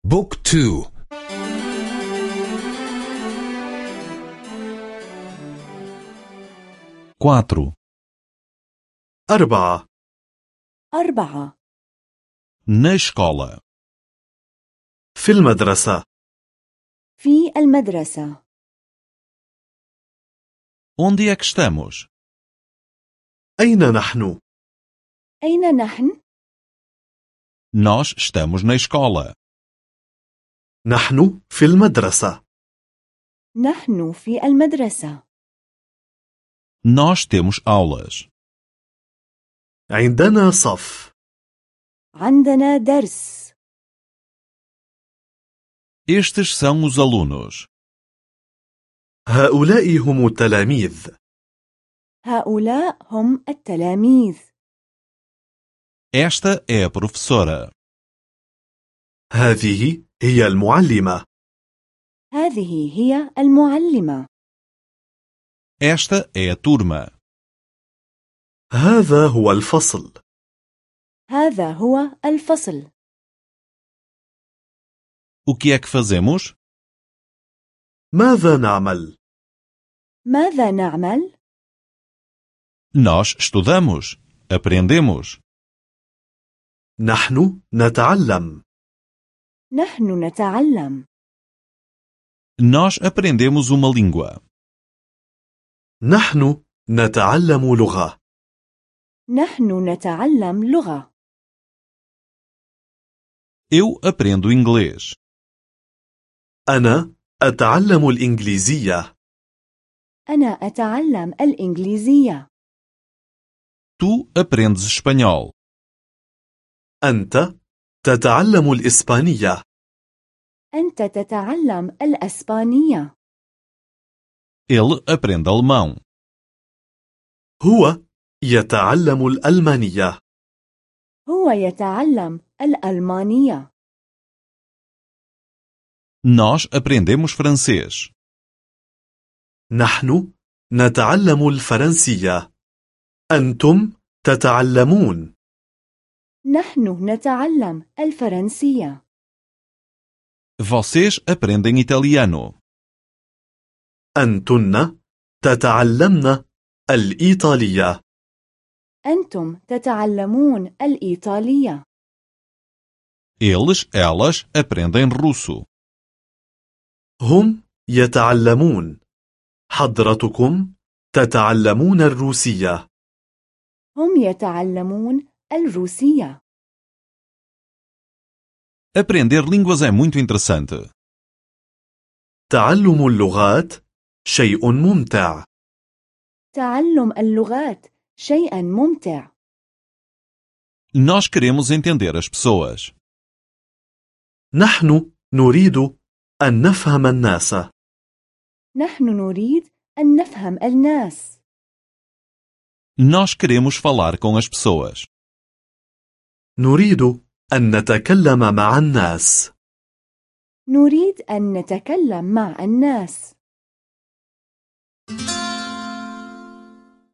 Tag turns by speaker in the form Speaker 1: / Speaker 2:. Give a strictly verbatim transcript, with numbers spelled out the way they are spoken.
Speaker 1: بوك تو.
Speaker 2: quatro,
Speaker 3: أربعة.
Speaker 4: أربعة.
Speaker 2: na escola,
Speaker 3: في المدرسة.
Speaker 4: في المدرسة.
Speaker 2: onde é que estamos?
Speaker 3: أين نحن؟
Speaker 4: أين نحن؟
Speaker 2: Nós estamos na escola.
Speaker 3: نحن في المدرسة.
Speaker 4: نحن في المدرسة.
Speaker 2: Nós temos aulas.
Speaker 3: عندنا صف.
Speaker 4: عندنا درس.
Speaker 2: Estes são os alunos.
Speaker 3: هؤلاء هم التلاميذ.
Speaker 4: هؤلاء هم التلاميذ.
Speaker 2: Esta é a professora.
Speaker 3: هذه هي المعلمة.
Speaker 4: هذه هي المعلمة.
Speaker 2: Esta é a turma.
Speaker 3: هذا هو الفصل.
Speaker 4: هذا هو الفصل.
Speaker 2: O que é que fazemos?
Speaker 3: ماذا نعمل؟
Speaker 4: ماذا نعمل؟
Speaker 2: Nós estudamos. Aprendemos.
Speaker 3: نحن نتعلم.
Speaker 4: نحن نتعلم.
Speaker 2: Nós aprendemos uma língua.
Speaker 3: نحن نتعلم لغة.
Speaker 4: نحن نتعلم لغة.
Speaker 2: Eu aprendo inglês.
Speaker 3: أنا أتعلم الإنجليزية.
Speaker 4: أنا أتعلم الإنجليزية.
Speaker 2: Tu aprendes espanhol.
Speaker 3: أنت تتعلم الإسبانية.
Speaker 4: أنت تتعلم الأسبانية.
Speaker 2: Ele aprende alemão.
Speaker 3: هو يتعلم الألمانية.
Speaker 4: هو يتعلم الألمانية.
Speaker 2: Nós aprendemos francês.
Speaker 3: نحن نتعلم الفرنسية. أنتم تتعلمون.
Speaker 4: نحن نتعلم الفرنسية.
Speaker 2: Vocês aprendem italiano.
Speaker 3: أنتن تتعلمن الإيطالية.
Speaker 4: أنتم تتعلمون الإيطالية.
Speaker 2: Eles, elas aprendem russo.
Speaker 3: هم يتعلمون. حضرتكم تتعلمون الروسية.
Speaker 4: هم يتعلمون الروسية.
Speaker 2: Aprender línguas é muito interessante.
Speaker 3: تعلم اللغات شيء ممتع.
Speaker 4: تعلم اللغات شيء ممتع.
Speaker 2: Nós queremos entender as pessoas.
Speaker 3: نحن نريد أن نفهم الناس.
Speaker 4: نحن نريد أن نفهم الناس.
Speaker 2: Nós queremos falar com as pessoas.
Speaker 3: نريد أن نتكلم مع الناس.
Speaker 4: نريد أن نتكلم مع الناس.